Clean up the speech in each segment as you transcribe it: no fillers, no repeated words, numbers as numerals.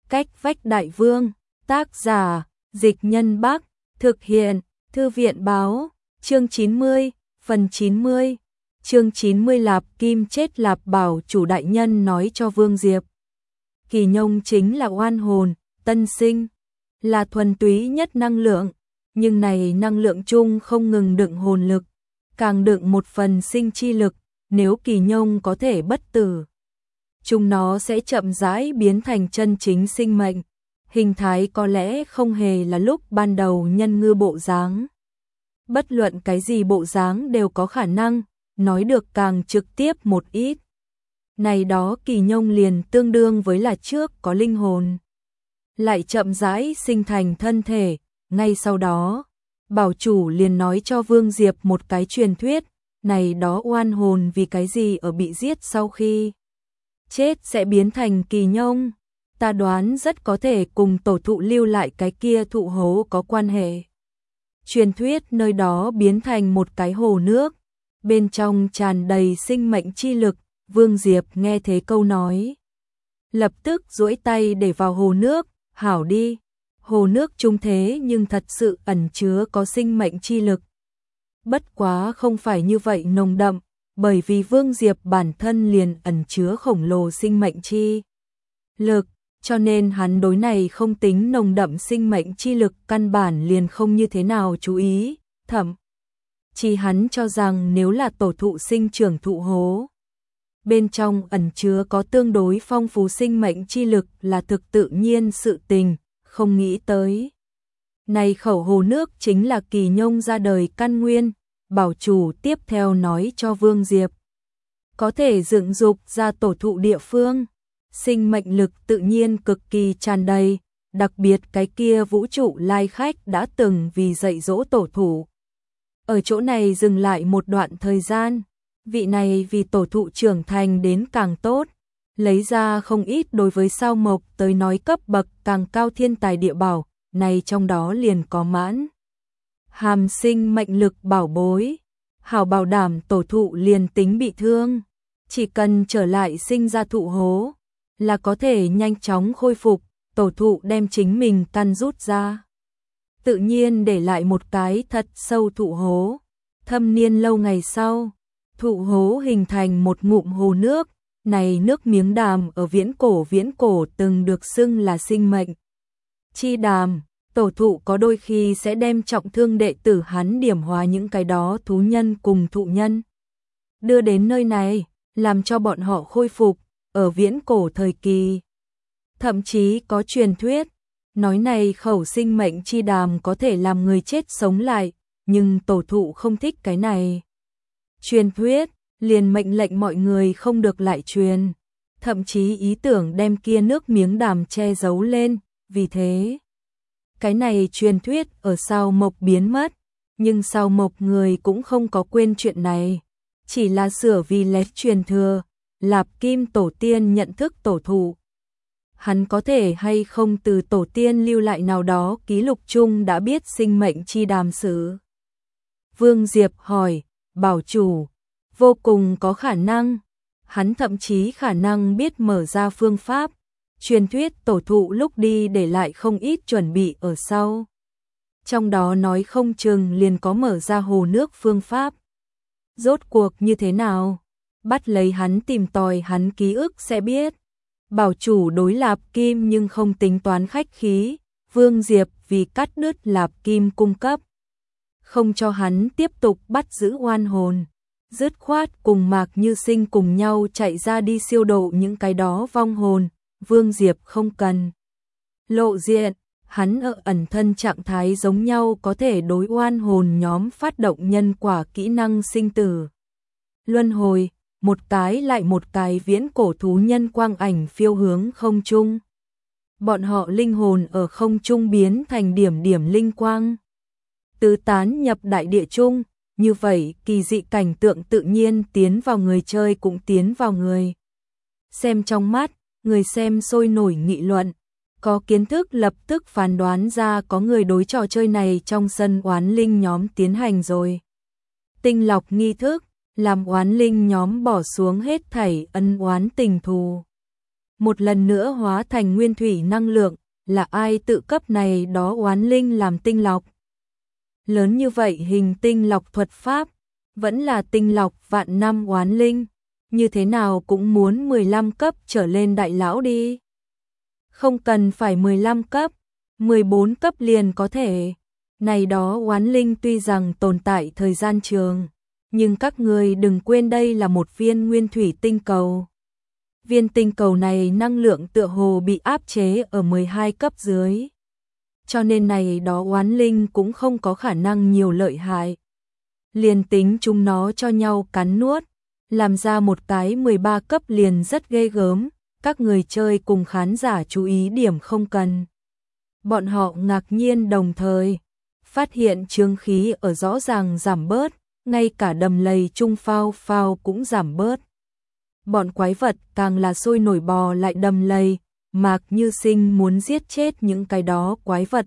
Cách vách đại vương, tác giả, Dịch Nhân Bắc, thực hiện, Thư viện báo, chương 90, phần 90, chương 90 Lạp Kim chết. Lạp Bảo chủ đại nhân nói cho Vương Diệp. Kỳ Nhông chính là oan hồn, tân sinh, là thuần túy nhất năng lượng, nhưng này năng lượng chung không ngừng đựng hồn lực, càng đựng một phần sinh chi lực, nếu Kỳ Nhông có thể bất tử, chúng nó sẽ chậm rãi biến thành chân chính sinh mệnh, hình thái có lẽ không hề là lúc ban đầu nhân ngư bộ dáng. Bất luận cái gì bộ dáng đều có khả năng, nói được càng trực tiếp một ít. Này đó Kỳ Nhông liền tương đương với là trước có linh hồn, lại chậm rãi sinh thành thân thể, ngay sau đó, bảo chủ liền nói cho Vương Diệp một cái truyền thuyết, này đó oan hồn vì cái gì ở bị giết sau khi chết sẽ biến thành Kỳ Nhông, ta đoán rất có thể cùng tổ thụ lưu lại cái kia thụ hố có quan hệ. Truyền thuyết nơi đó biến thành một cái hồ nước, bên trong tràn đầy sinh mệnh chi lực. Vương Diệp nghe thế câu nói, lập tức duỗi tay để vào hồ nước, hảo đi, hồ nước trung thế nhưng thật sự ẩn chứa có sinh mệnh chi lực. Bất quá không phải như vậy nồng đậm, bởi vì Vương Diệp bản thân liền ẩn chứa khổng lồ sinh mệnh chi lực, cho nên hắn đối này không tính nồng đậm sinh mệnh chi lực căn bản liền không như thế nào chú ý, thậm chí hắn cho rằng nếu là tổ thụ sinh trưởng thụ hố, bên trong ẩn chứa có tương đối phong phú sinh mệnh chi lực là thực tự nhiên sự tình, không nghĩ tới. Này khẩu hồ nước chính là Kỳ Nhông ra đời căn nguyên, bảo chủ tiếp theo nói cho Vương Diệp. Có thể dựng dục ra tổ thụ địa phương, sinh mệnh lực tự nhiên cực kỳ tràn đầy, đặc biệt cái kia vũ trụ lai khách đã từng vì dạy dỗ tổ thụ. Ở chỗ này dừng lại một đoạn thời gian. Vị này vì tổ thụ trưởng thành đến càng tốt, lấy ra không ít đối với sao mộc tới nói cấp bậc càng cao thiên tài địa bảo, này trong đó liền có mãn hàm sinh mệnh lực bảo bối, hảo bảo đảm tổ thụ liền tính bị thương, chỉ cần trở lại sinh ra thụ hố, là có thể nhanh chóng khôi phục, tổ thụ đem chính mình căn rút ra. Tự nhiên để lại một cái thật sâu thụ hố, thâm niên lâu ngày sau. Thụ hố hình thành một ngụm hồ nước, này nước miếng đàm ở viễn cổ từng được xưng là sinh mệnh chi đàm, tổ thụ có đôi khi sẽ đem trọng thương đệ tử hắn điểm hóa những cái đó thú nhân cùng thụ nhân, đưa đến nơi này, làm cho bọn họ khôi phục, ở viễn cổ thời kỳ. Thậm chí có truyền thuyết, nói này khẩu sinh mệnh chi đàm có thể làm người chết sống lại, nhưng tổ thụ không thích cái này. Truyền thuyết, liền mệnh lệnh mọi người không được lại truyền, thậm chí ý tưởng đem kia nước miếng đàm che giấu lên, vì thế, cái này truyền thuyết ở sao mộc biến mất, nhưng sao mộc người cũng không có quên chuyện này, chỉ là sửa vì lét truyền thừa, Lạp Kim tổ tiên nhận thức tổ thụ. Hắn có thể hay không từ tổ tiên lưu lại nào đó ký lục chung đã biết sinh mệnh chi đàm sử. Vương Diệp hỏi, bảo chủ, vô cùng có khả năng, hắn thậm chí khả năng biết mở ra phương pháp, truyền thuyết tổ thụ lúc đi để lại không ít chuẩn bị ở sau. Trong đó nói không chừng liền có mở ra hồ nước phương pháp. Rốt cuộc như thế nào? Bắt lấy hắn tìm tòi hắn ký ức sẽ biết. Bảo chủ đối Lạp Kim nhưng không tính toán khách khí, Vương Diệp vì cắt đứt Lạp Kim cung cấp, không cho hắn tiếp tục bắt giữ oan hồn, dứt khoát cùng Mạc Như Sinh cùng nhau chạy ra đi siêu độ những cái đó vong hồn. Vương Diệp không cần lộ diện, hắn ở ẩn thân trạng thái giống nhau có thể đối oan hồn nhóm phát động nhân quả kỹ năng sinh tử luân hồi, một cái lại một cái viễn cổ thú nhân quang ảnh phiêu hướng không trung. Bọn họ linh hồn ở không trung biến thành điểm điểm linh quang, tứ tán nhập đại địa trung, như vậy kỳ dị cảnh tượng tự nhiên tiến vào người chơi cũng tiến vào người xem trong mắt, người xem sôi nổi nghị luận, có kiến thức lập tức phán đoán ra có người đối trò chơi này trong sân oán linh nhóm tiến hành rồi. Tinh lọc nghi thức, làm oán linh nhóm bỏ xuống hết thảy ân oán tình thù. một lần nữa hóa thành nguyên thủy năng lượng, là ai tự cấp này đó oán linh làm tinh lọc. Lớn như vậy hình tinh lọc thuật pháp, vẫn là tinh lọc vạn năm oán linh, như thế nào cũng muốn 15 cấp trở lên đại lão đi. Không cần phải 15 cấp, 14 cấp liền có thể. Này đó oán linh tuy rằng tồn tại thời gian trường, nhưng các người đừng quên đây là một viên nguyên thủy tinh cầu. Viên tinh cầu này năng lượng tựa hồ bị áp chế ở 12 cấp dưới. Cho nên này đó oán linh cũng không có khả năng nhiều lợi hại. Liền tính chúng nó cho nhau cắn nuốt, làm ra một cái 13 cấp liền rất ghê gớm, các người chơi cùng khán giả chú ý điểm không cần. Bọn họ ngạc nhiên đồng thời, phát hiện chướng khí ở rõ ràng giảm bớt, ngay cả đầm lầy trung phao phao cũng giảm bớt. Bọn quái vật càng là sôi nổi bò lại đầm lầy, Mạc Như Sinh muốn giết chết những cái đó quái vật.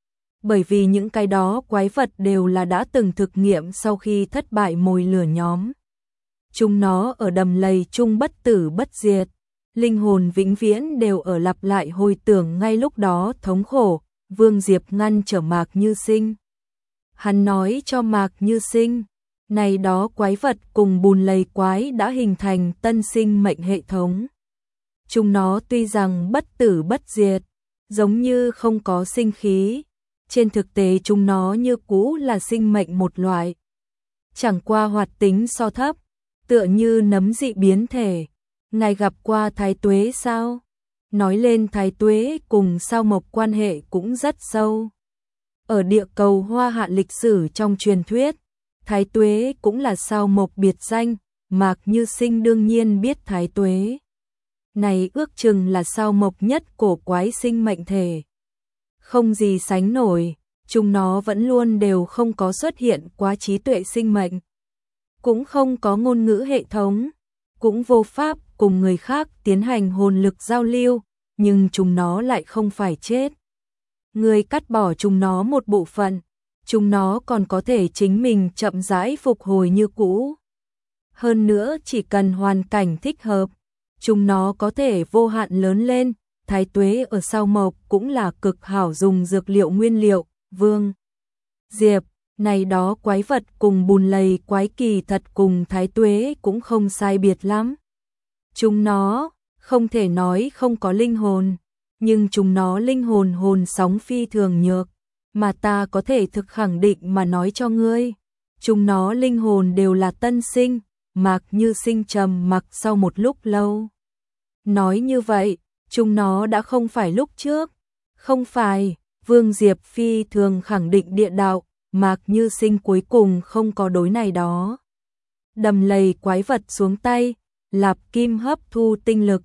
Bởi vì những cái đó quái vật đều là đã từng thực nghiệm sau khi thất bại mồi lửa nhóm. Chúng nó ở đầm lầy chung bất tử bất diệt, linh hồn vĩnh viễn đều ở lặp lại hồi tưởng ngay lúc đó thống khổ. Vương Diệp ngăn trở Mạc Như Sinh. Hắn nói cho Mạc Như Sinh, này đó quái vật cùng bùn lầy quái đã hình thành tân sinh mệnh hệ thống. Chúng nó tuy rằng bất tử bất diệt, giống như không có sinh khí, trên thực tế chúng nó như cũ là sinh mệnh một loại. Chẳng qua hoạt tính so thấp, tựa như nấm dị biến thể. Ngài gặp qua Thái Tuế sao? Nói lên Thái Tuế cùng sao mộc quan hệ cũng rất sâu. Ở địa cầu Hoa Hạ lịch sử trong truyền thuyết, Thái Tuế cũng là sao mộc biệt danh, Mạc Như Sinh đương nhiên biết Thái Tuế. Này ước chừng là sao mộc nhất cổ quái sinh mệnh thể. Không gì sánh nổi, chúng nó vẫn luôn đều không có xuất hiện quá trí tuệ sinh mệnh. Cũng không có ngôn ngữ hệ thống, cũng vô pháp cùng người khác tiến hành hồn lực giao lưu, nhưng chúng nó lại không phải chết. Người cắt bỏ chúng nó một bộ phận, chúng nó còn có thể chính mình chậm rãi phục hồi như cũ. Hơn nữa chỉ cần hoàn cảnh thích hợp, chúng nó có thể vô hạn lớn lên. Thái Tuế ở sao mộc cũng là cực hảo dùng dược liệu nguyên liệu. Vương Diệp, này đó quái vật cùng bùn lầy quái kỳ thật cùng Thái Tuế cũng không sai biệt lắm. Chúng nó không thể nói không có linh hồn, nhưng chúng nó linh hồn hồn sóng phi thường nhược, mà ta có thể thực khẳng định mà nói cho ngươi, chúng nó linh hồn đều là tân sinh. Mạc Như Sinh trầm mặc sau một lúc lâu. Nói như vậy, chúng nó đã không phải lúc trước. Không phải, Vương Diệp phi thường khẳng định địa đạo, Mạc Như Sinh cuối cùng không có đối này đó. Đầm lầy quái vật xuống tay, Lạp Kim hấp thu tinh lực.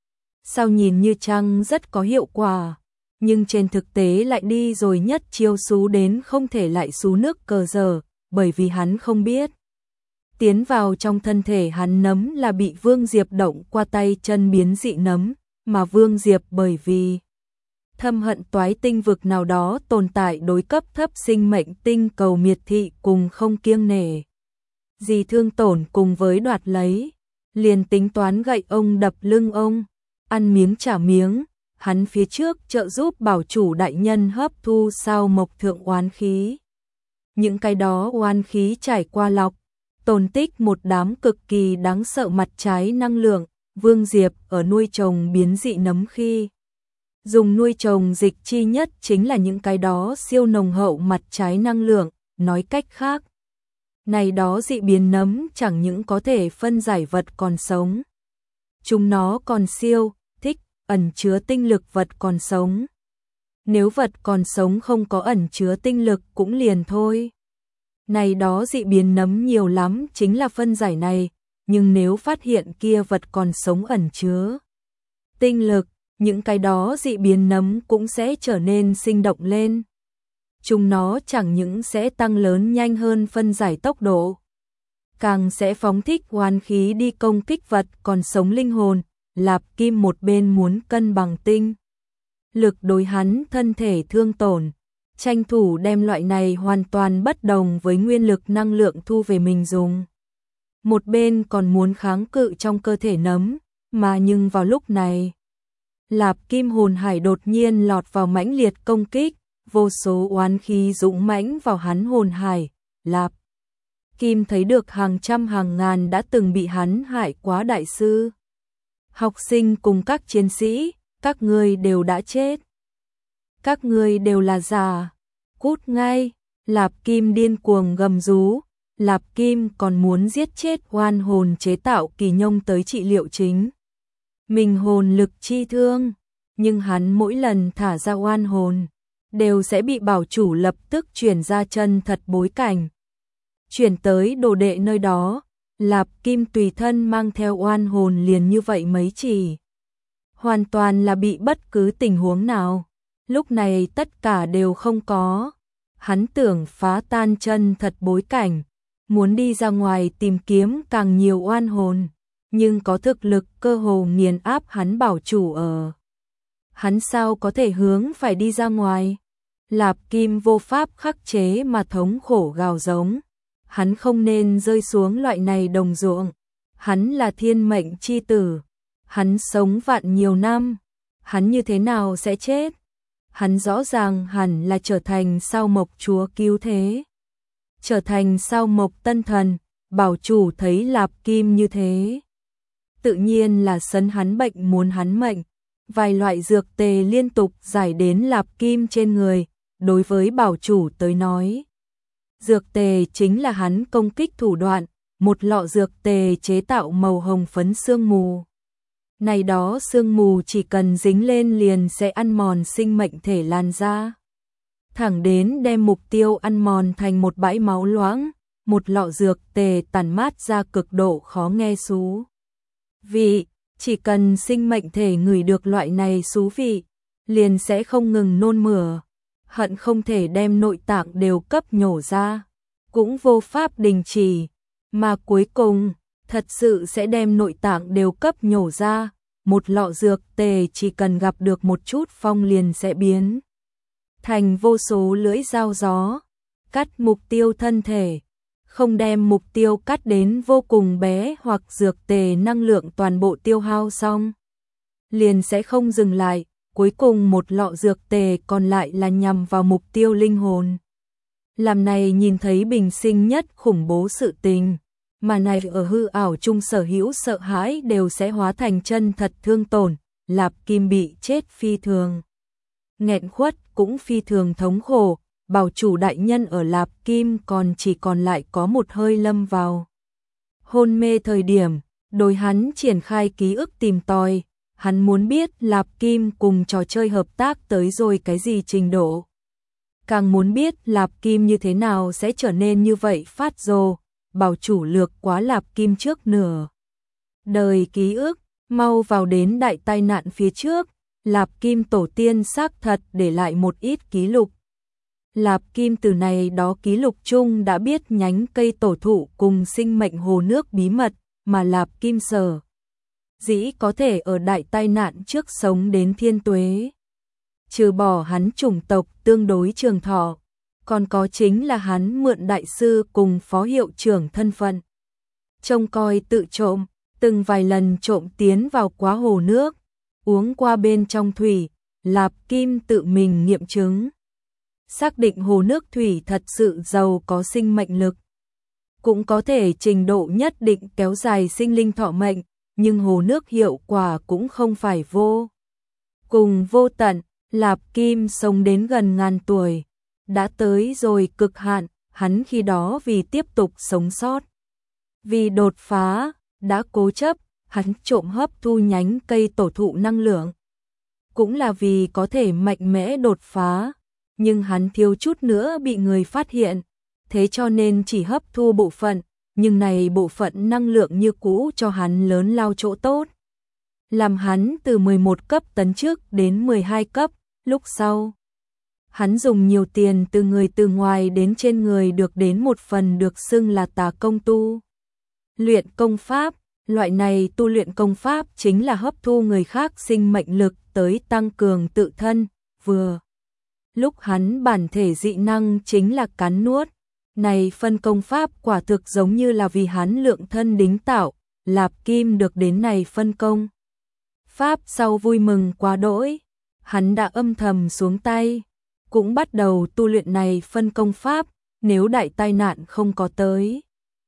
Sao nhìn như chăng rất có hiệu quả, nhưng trên thực tế lại đi rồi nhất chiêu xú đến không thể lại xú nước cờ giờ, bởi vì hắn không biết. Tiến vào trong thân thể hắn nấm là bị Vương Diệp động qua tay chân biến dị nấm, mà Vương Diệp bởi vì thâm hận toái tinh vực nào đó tồn tại đối cấp thấp sinh mệnh tinh cầu miệt thị cùng không kiêng nể gì thương tổn cùng với đoạt lấy, liền tính toán gậy ông đập lưng ông, ăn miếng trả miếng. Hắn phía trước trợ giúp bảo chủ đại nhân hấp thu sao mộc thượng oán khí. Những cái đó oán khí trải qua lọc, tồn tích một đám cực kỳ đáng sợ mặt trái năng lượng. Vương Diệp ở nuôi trồng biến dị nấm khi dùng nuôi trồng dịch chi nhất chính là những cái đó siêu nồng hậu mặt trái năng lượng. Nói cách khác, này đó dị biến nấm chẳng những có thể phân giải vật còn sống, chúng nó còn siêu thích ẩn chứa tinh lực vật còn sống. Nếu vật còn sống không có ẩn chứa tinh lực cũng liền thôi. Này đó dị biến nấm nhiều lắm chính là phân giải này, nhưng nếu phát hiện kia vật còn sống ẩn chứa tinh lực, những cái đó dị biến nấm cũng sẽ trở nên sinh động lên. Chúng nó chẳng những sẽ tăng lớn nhanh hơn phân giải tốc độ, càng sẽ phóng thích oán khí đi công kích vật còn sống linh hồn. Lạp Kim một bên muốn cân bằng tinh lực đối hắn thân thể thương tổn, tranh thủ đem loại này hoàn toàn bất đồng với nguyên lực năng lượng thu về mình dùng. Một bên còn muốn kháng cự trong cơ thể nấm, mà nhưng vào lúc này, Lạp Kim hồn hải đột nhiên lọt vào mãnh liệt công kích, vô số oán khí dũng mãnh vào hắn hồn hải. Lạp Kim thấy được hàng trăm hàng ngàn đã từng bị hắn hại quá đại sư. Học sinh cùng các chiến sĩ, các ngươi đều đã chết. Các ngươi đều là giả. Cút ngay. Lạp Kim điên cuồng gầm rú. Lạp Kim còn muốn giết chết oan hồn chế tạo kỳ nhông tới trị liệu chính mình hồn lực chi thương. Nhưng hắn mỗi lần thả ra oan hồn, đều sẽ bị bảo chủ lập tức chuyển ra chân thật bối cảnh. Chuyển tới đồ đệ nơi đó, Lạp Kim tùy thân mang theo oan hồn liền như vậy mấy chỉ. Hoàn toàn là bị bất cứ tình huống nào. Lúc này tất cả đều không có. Hắn tưởng phá tan chân thật bối cảnh, muốn đi ra ngoài tìm kiếm càng nhiều oan hồn, nhưng có thực lực cơ hồ nghiền áp hắn bảo chủ ở. Hắn sao có thể hướng phải đi ra ngoài? Lạp Kim vô pháp khắc chế mà thống khổ gào giống. Hắn không nên rơi xuống loại này đồng ruộng. Hắn là thiên mệnh chi tử. Hắn sống vạn nhiều năm. Hắn như thế nào sẽ chết? Hắn rõ ràng hẳn là trở thành sao mộc chúa cứu thế. Trở thành sao mộc tân thần. Bảo chủ thấy Lạp Kim như thế, tự nhiên là sấn hắn bệnh muốn hắn mệnh. Vài loại dược tề liên tục giải đến Lạp Kim trên người. Đối với bảo chủ tới nói, dược tề chính là hắn công kích thủ đoạn. Một lọ dược tề chế tạo màu hồng phấn sương mù. Này đó sương mù chỉ cần dính lên liền sẽ ăn mòn sinh mệnh thể lan ra, thẳng đến đem mục tiêu ăn mòn thành một bãi máu loãng. Một lọ dược tề tản mát ra cực độ khó nghe xú vị. Chỉ cần sinh mệnh thể ngửi được loại này xú vị, liền sẽ không ngừng nôn mửa, hận không thể đem nội tạng đều cấp nhổ ra, cũng vô pháp đình chỉ, mà cuối cùng thật sự sẽ đem nội tạng đều cấp nhổ ra. Một lọ dược tề chỉ cần gặp được một chút phong liền sẽ biến thành vô số lưỡi dao gió, cắt mục tiêu thân thể. Không đem mục tiêu cắt đến vô cùng bé hoặc dược tề năng lượng toàn bộ tiêu hao xong, liền sẽ không dừng lại. Cuối cùng một lọ dược tề còn lại là nhằm vào mục tiêu linh hồn. Làm này nhìn thấy bình sinh nhất khủng bố sự tình, mà này ở hư ảo chung sở hữu sợ hãi đều sẽ hóa thành chân thật thương tổn. Lạp Kim bị chết phi thường nghẹn khuất, cũng phi thường thống khổ. Bảo chủ đại nhân ở Lạp Kim chỉ còn lại có một hơi lâm vào hôn mê thời điểm, đối hắn triển khai ký ức tìm tòi. Hắn muốn biết Lạp Kim cùng trò chơi hợp tác tới rồi cái gì trình độ. Càng muốn biết Lạp Kim như thế nào sẽ trở nên như vậy phát rồ. Bảo chủ lược quá Lạp Kim trước nửa đời ký ức, mau vào đến đại tai nạn phía trước. Lạp Kim tổ tiên xác thật để lại một ít ký lục. Lạp Kim từ này đó ký lục chung đã biết nhánh cây tổ thụ cùng sinh mệnh hồ nước bí mật, mà Lạp Kim sở dĩ có thể ở đại tai nạn trước sống đến thiên tuế. Trừ bỏ hắn chủng tộc tương đối trường thọ, còn có chính là hắn mượn đại sư cùng phó hiệu trưởng thân phận. Trông coi tự trộm, từng vài lần trộm tiến vào quá hồ nước, uống qua bên trong thủy. Lạp Kim tự mình nghiệm chứng, xác định hồ nước thủy thật sự giàu có sinh mệnh lực, cũng có thể trình độ nhất định kéo dài sinh linh thọ mệnh, nhưng hồ nước hiệu quả cũng không phải vô cùng vô tận. Lạp Kim sống đến gần ngàn tuổi, đã tới rồi cực hạn. Hắn khi đó vì tiếp tục sống sót, vì đột phá, đã cố chấp. Hắn trộm hấp thu nhánh cây tổ thụ năng lượng, cũng là vì có thể mạnh mẽ đột phá. Nhưng hắn thiếu chút nữa bị người phát hiện, thế cho nên chỉ hấp thu bộ phận, nhưng này bộ phận năng lượng như cũ cho hắn lớn lao chỗ tốt. Làm hắn từ 11 cấp tấn chức đến 12 cấp, lúc sau. Hắn dùng nhiều tiền từ người từ ngoài đến trên người được đến một phần được xưng là tà công tu luyện công pháp. Loại này tu luyện công pháp chính là hấp thu người khác sinh mệnh lực tới tăng cường tự thân. Vừa lúc hắn bản thể dị năng chính là cắn nuốt. Này phân công pháp quả thực giống như là vì hắn lượng thân đính tạo. Lạp Kim được đến này phân công pháp sau vui mừng quá đỗi, hắn đã âm thầm xuống tay, cũng bắt đầu tu luyện này phân công pháp, nếu đại tai nạn không có tới.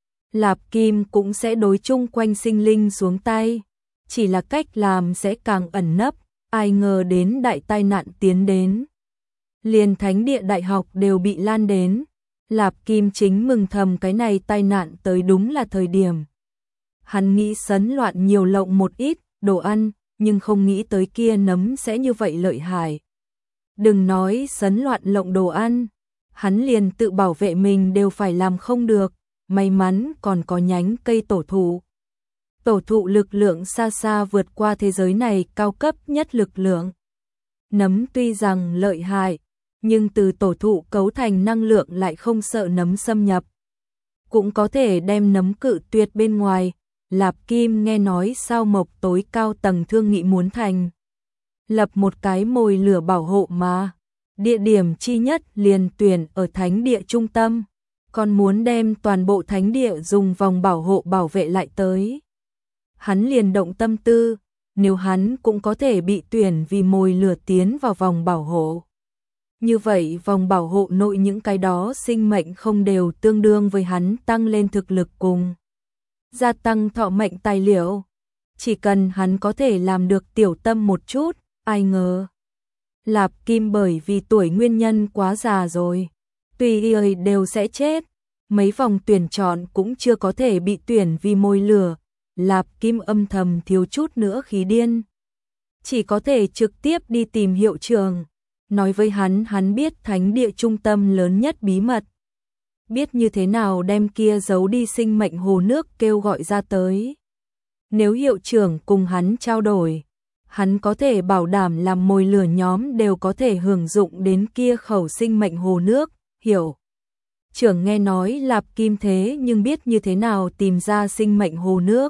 Lạp Kim cũng sẽ đối chung quanh sinh linh xuống tay, chỉ là cách làm sẽ càng ẩn nấp, ai ngờ đến đại tai nạn tiến đến. Liền thánh địa đại học đều bị lan đến, Lạp Kim chính mừng thầm cái này tai nạn tới đúng là thời điểm. Hắn nghĩ sấn loạn nhiều lộng một ít đồ ăn, nhưng không nghĩ tới kia nấm sẽ như vậy lợi hại. Đừng nói sấn loạn lộng đồ ăn, hắn liền tự bảo vệ mình đều phải làm không được, may mắn còn có nhánh cây tổ thụ. Tổ thụ lực lượng xa xa vượt qua thế giới này cao cấp nhất lực lượng. Nấm tuy rằng lợi hại, nhưng từ tổ thụ cấu thành năng lượng lại không sợ nấm xâm nhập. Cũng có thể đem nấm cự tuyệt bên ngoài. Lạp Kim nghe nói sao mộc tối cao tầng thương nghị muốn thành lập một cái mồi lửa bảo hộ mà. Địa điểm chi nhất liền tuyển ở thánh địa trung tâm, còn muốn đem toàn bộ thánh địa dùng vòng bảo hộ bảo vệ lại tới. Hắn liền động tâm tư, nếu hắn cũng có thể bị tuyển vì mồi lửa tiến vào vòng bảo hộ. Như vậy vòng bảo hộ nội những cái đó sinh mệnh không đều tương đương với hắn tăng lên thực lực cùng gia tăng thọ mệnh tài liệu. Chỉ cần hắn có thể làm được tiểu tâm một chút, ai ngờ. Lạp Kim bởi vì tuổi nguyên nhân quá già rồi, tùy y đều sẽ chết. Mấy vòng tuyển chọn cũng chưa có thể bị tuyển vì mồi lửa. Lạp Kim âm thầm thiếu chút nữa khí điên. Chỉ có thể trực tiếp đi tìm hiệu trưởng. Nói với hắn biết thánh địa trung tâm lớn nhất bí mật. Biết như thế nào đem kia giấu đi sinh mệnh hồ nước kêu gọi ra tới. Nếu hiệu trưởng cùng hắn trao đổi, hắn có thể bảo đảm làm mồi lửa nhóm đều có thể hưởng dụng đến kia khẩu sinh mệnh hồ nước, hiểu. Trưởng nghe nói Lạp Kim thế nhưng biết như thế nào tìm ra sinh mệnh hồ nước.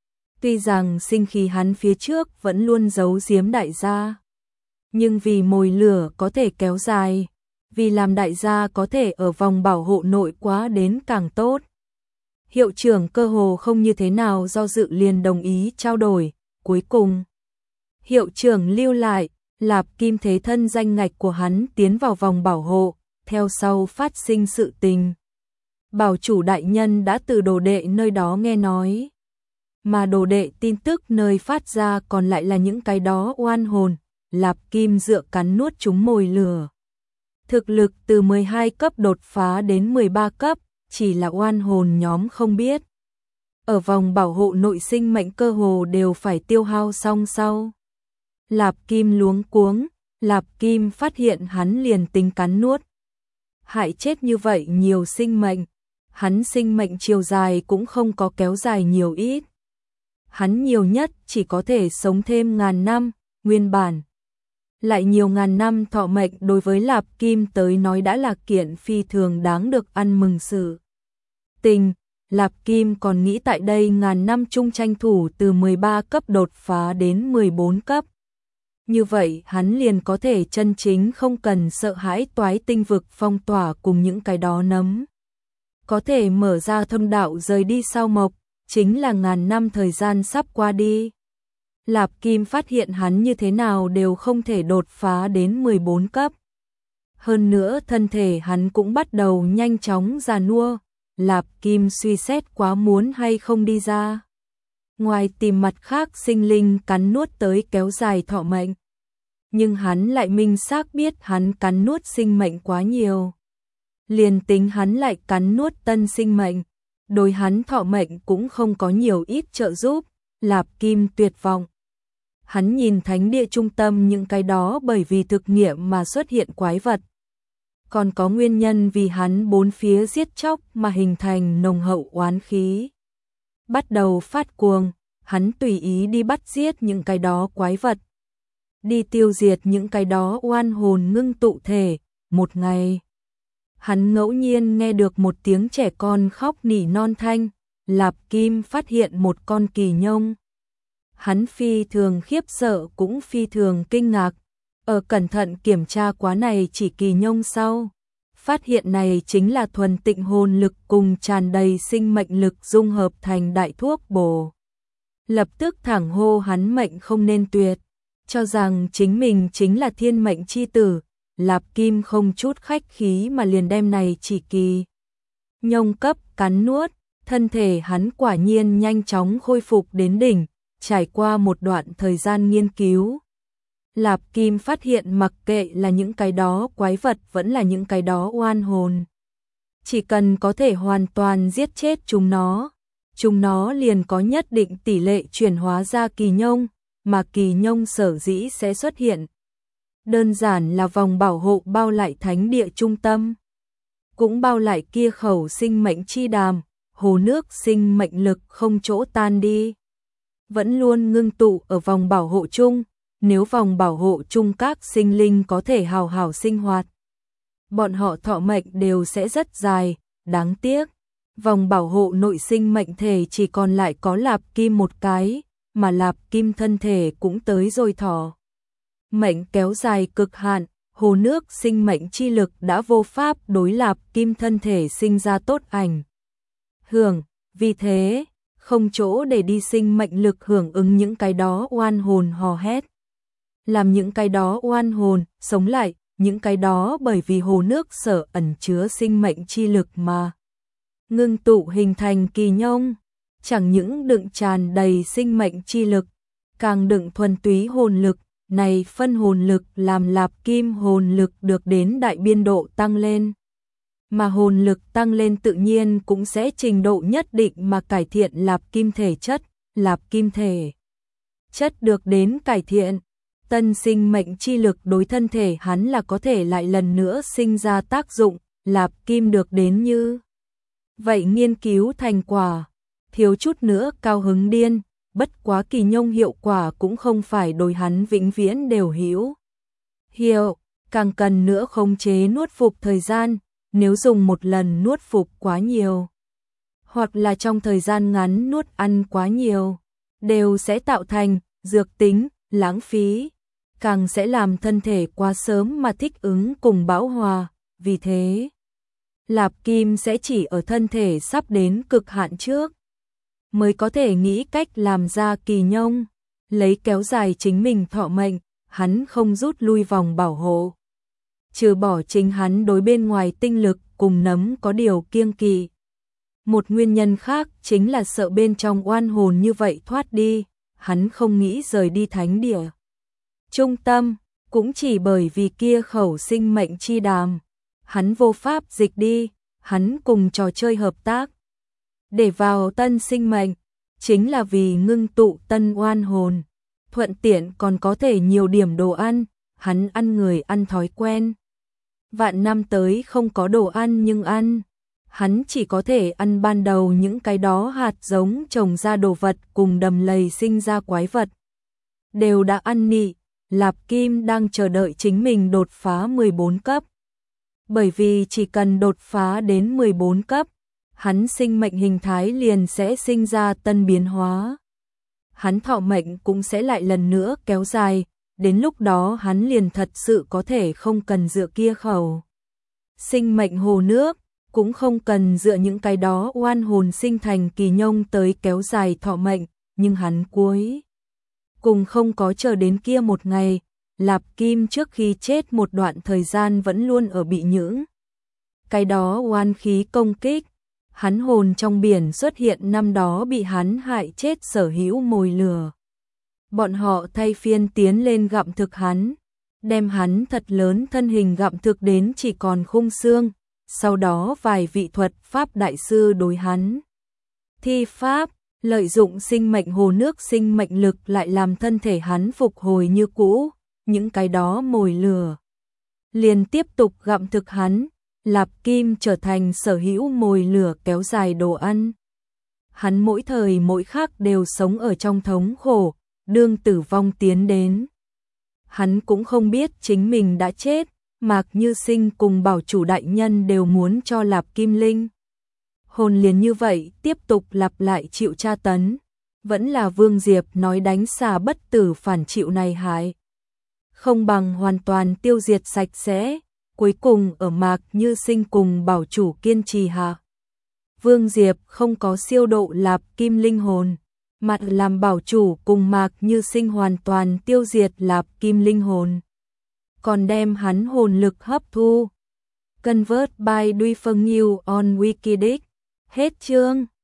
Tuy rằng sinh khí hắn phía trước vẫn luôn giấu giếm đại gia, nhưng vì mồi lửa có thể kéo dài, vì làm đại gia có thể ở vòng bảo hộ nội quá đến càng tốt. Hiệu trưởng cơ hồ không như thế nào do dự liền đồng ý trao đổi, cuối cùng. Hiệu trưởng lưu lại, Lạp Kim thế thân danh ngạch của hắn tiến vào vòng bảo hộ, theo sau phát sinh sự tình. Bảo chủ đại nhân đã từ đồ đệ nơi đó nghe nói. Mà đồ đệ tin tức nơi phát ra còn lại là những cái đó oan hồn, Lạp Kim dựa cắn nuốt chúng mồi lửa. Thực lực từ 12 cấp đột phá đến 13 cấp, chỉ là oan hồn nhóm không biết. Ở vòng bảo hộ nội sinh mệnh cơ hồ đều phải tiêu hao xong sau. Lạp Kim luống cuống, Lạp Kim phát hiện hắn liền tính cắn nuốt. Hại chết như vậy nhiều sinh mệnh, hắn sinh mệnh chiều dài cũng không có kéo dài nhiều ít. Hắn nhiều nhất chỉ có thể sống thêm ngàn năm, nguyên bản. Lại nhiều ngàn năm thọ mệnh đối với Lạp Kim tới nói đã là kiện phi thường đáng được ăn mừng sự. Tình, Lạp Kim còn nghĩ tại đây ngàn năm chung tranh thủ từ 13 cấp đột phá đến 14 cấp. Như vậy hắn liền có thể chân chính không cần sợ hãi toái tinh vực phong tỏa cùng những cái đó nấm. Có thể mở ra thông đạo rời đi sao mộc, chính là ngàn năm thời gian sắp qua đi. Lạp Kim phát hiện hắn như thế nào đều không thể đột phá đến 14 cấp. Hơn nữa thân thể hắn cũng bắt đầu nhanh chóng già nua, Lạp Kim suy xét quá muốn hay không đi ra. Ngoài tìm mặt khác sinh linh cắn nuốt tới kéo dài thọ mệnh. Nhưng hắn lại minh xác biết hắn cắn nuốt sinh mệnh quá nhiều. Liền tính hắn lại cắn nuốt tân sinh mệnh, đối hắn thọ mệnh cũng không có nhiều ít trợ giúp, Lạp Kim tuyệt vọng. Hắn nhìn thánh địa trung tâm những cái đó bởi vì thực nghiệm mà xuất hiện quái vật. Còn có nguyên nhân vì hắn bốn phía giết chóc mà hình thành nồng hậu oán khí. Bắt đầu phát cuồng, hắn tùy ý đi bắt giết những cái đó quái vật. Đi tiêu diệt những cái đó oan hồn ngưng tụ thể, một ngày. Hắn ngẫu nhiên nghe được một tiếng trẻ con khóc nỉ non thanh, Lạp Kim phát hiện một con kỳ nhông. Hắn phi thường khiếp sợ cũng phi thường kinh ngạc, ở cẩn thận kiểm tra quá này chỉ kỳ nhông sau. Phát hiện này chính là thuần tịnh hồn lực cùng tràn đầy sinh mệnh lực dung hợp thành đại thuốc bổ. lập tức thẳng hô hắn mệnh không nên tuyệt, cho rằng chính mình chính là thiên mệnh chi tử. Lạp Kim không chút khách khí mà liền đem này chỉ kỳ nhông cấp cắn nuốt, thân thể hắn quả nhiên nhanh chóng khôi phục đến đỉnh, trải qua một đoạn thời gian nghiên cứu. Lạp Kim phát hiện mặc kệ là những cái đó quái vật vẫn là những cái đó oan hồn, chỉ cần có thể hoàn toàn giết chết chúng nó liền có nhất định tỷ lệ chuyển hóa ra kỳ nhông, mà kỳ nhông sở dĩ sẽ xuất hiện. Đơn giản là vòng bảo hộ bao lại thánh địa trung tâm, cũng bao lại kia khẩu sinh mệnh chi đàm, hồ nước sinh mệnh lực không chỗ tan đi, vẫn luôn ngưng tụ ở vòng bảo hộ chung. Nếu vòng bảo hộ chung các sinh linh có thể hào hào sinh hoạt, bọn họ thọ mệnh đều sẽ rất dài. Đáng tiếc, vòng bảo hộ nội sinh mệnh thể chỉ còn lại có Lạp Kim một cái, mà Lạp Kim thân thể cũng tới rồi thọ mệnh kéo dài cực hạn, hồ nước sinh mệnh chi lực đã vô pháp đối Lạp Kim thân thể sinh ra tốt ảnh hưởng, vì thế không chỗ để đi sinh mệnh lực hưởng ứng những cái đó oan hồn hò hét, làm những cái đó oan hồn sống lại, những cái đó bởi vì hồ nước sở ẩn chứa sinh mệnh chi lực mà ngưng tụ hình thành kỳ nhông, chẳng những đựng tràn đầy sinh mệnh chi lực, càng đựng thuần túy hồn lực. Này phân hồn lực làm Lạp Kim hồn lực được đến đại biên độ tăng lên, mà hồn lực tăng lên tự nhiên cũng sẽ trình độ nhất định mà cải thiện Lạp Kim thể chất. Lạp Kim thể chất được đến cải thiện, tân sinh mệnh chi lực đối thân thể hắn là có thể lại lần nữa sinh ra tác dụng. Lạp Kim được đến như vậy nghiên cứu thành quả, thiếu chút nữa cao hứng điên. Bất quá kỳ nhông hiệu quả cũng không phải đối hắn vĩnh viễn đều hữu hiệu, càng cần nữa khống chế nuốt phục thời gian. Nếu dùng một lần nuốt phục quá nhiều, hoặc là trong thời gian ngắn nuốt ăn quá nhiều, đều sẽ tạo thành dược tính lãng phí, càng sẽ làm thân thể quá sớm mà thích ứng cùng bão hòa. Vì thế, Lạp Kim sẽ chỉ ở thân thể sắp đến cực hạn trước mới có thể nghĩ cách làm ra kỳ nhông, lấy kéo dài chính mình thọ mệnh. Hắn không rút lui vòng bảo hộ, trừ bỏ chính hắn đối bên ngoài tinh lực cùng nấm có điều kiêng kỵ. Một nguyên nhân khác chính là sợ bên trong oan hồn như vậy thoát đi, hắn không nghĩ rời đi thánh địa trung tâm, cũng chỉ bởi vì kia khẩu sinh mệnh chi đàm, hắn vô pháp dịch đi. Hắn cùng trò chơi hợp tác để vào tân sinh mệnh, chính là vì ngưng tụ tân oan hồn, thuận tiện còn có thể nhiều điểm đồ ăn. Hắn ăn người ăn thói quen, vạn năm tới không có đồ ăn nhưng ăn, hắn chỉ có thể ăn ban đầu những cái đó hạt giống trồng ra đồ vật cùng đầm lầy sinh ra quái vật, đều đã ăn nị. Lạp Kim đang chờ đợi chính mình đột phá 14 cấp, bởi vì chỉ cần đột phá đến 14 cấp, hắn sinh mệnh hình thái liền sẽ sinh ra tân biến hóa. Hắn thọ mệnh cũng sẽ lại lần nữa kéo dài, đến lúc đó hắn liền thật sự có thể không cần dựa kia khẩu sinh mệnh hồ nước, cũng không cần dựa những cái đó oan hồn sinh thành kỳ nhông tới kéo dài thọ mệnh. Nhưng hắn cuối cùng không có chờ đến kia một ngày. Lạp Kim trước khi chết một đoạn thời gian vẫn luôn ở bị những cái đó oan khí công kích. Hắn hồn trong biển xuất hiện năm đó bị hắn hại chết sở hữu mồi lửa. Bọn họ thay phiên tiến lên gặm thực hắn, đem hắn thật lớn thân hình gặm thực đến chỉ còn khung xương. Sau đó vài vị thuật pháp đại sư đối hắn thi pháp, lợi dụng sinh mệnh hồ nước sinh mệnh lực lại làm thân thể hắn phục hồi như cũ. Những cái đó mồi lửa liền tiếp tục gặm thực hắn. Lạp Kim trở thành sở hữu mồi lửa kéo dài đồ ăn. Hắn mỗi thời mỗi khắc đều sống ở trong thống khổ, đương tử vong tiến đến. Hắn cũng không biết chính mình đã chết. Mạc Như Sinh cùng bảo chủ đại nhân đều muốn cho Lạp Kim linh hồn liền như vậy tiếp tục lặp lại chịu tra tấn. Vẫn là Vương Diệp nói đánh xà bất tử phản chịu này hại, không bằng hoàn toàn tiêu diệt sạch sẽ. Cuối cùng ở Mạc Như Sinh cùng bảo chủ kiên trì hạ, Vương Diệp không có siêu độ Lạp Kim linh hồn, mặt làm bảo chủ cùng Mạc Như Sinh hoàn toàn tiêu diệt Lạp Kim linh hồn, còn đem hắn hồn lực hấp thu. Convert by Duy Phân New on Wikidex. Hết chương.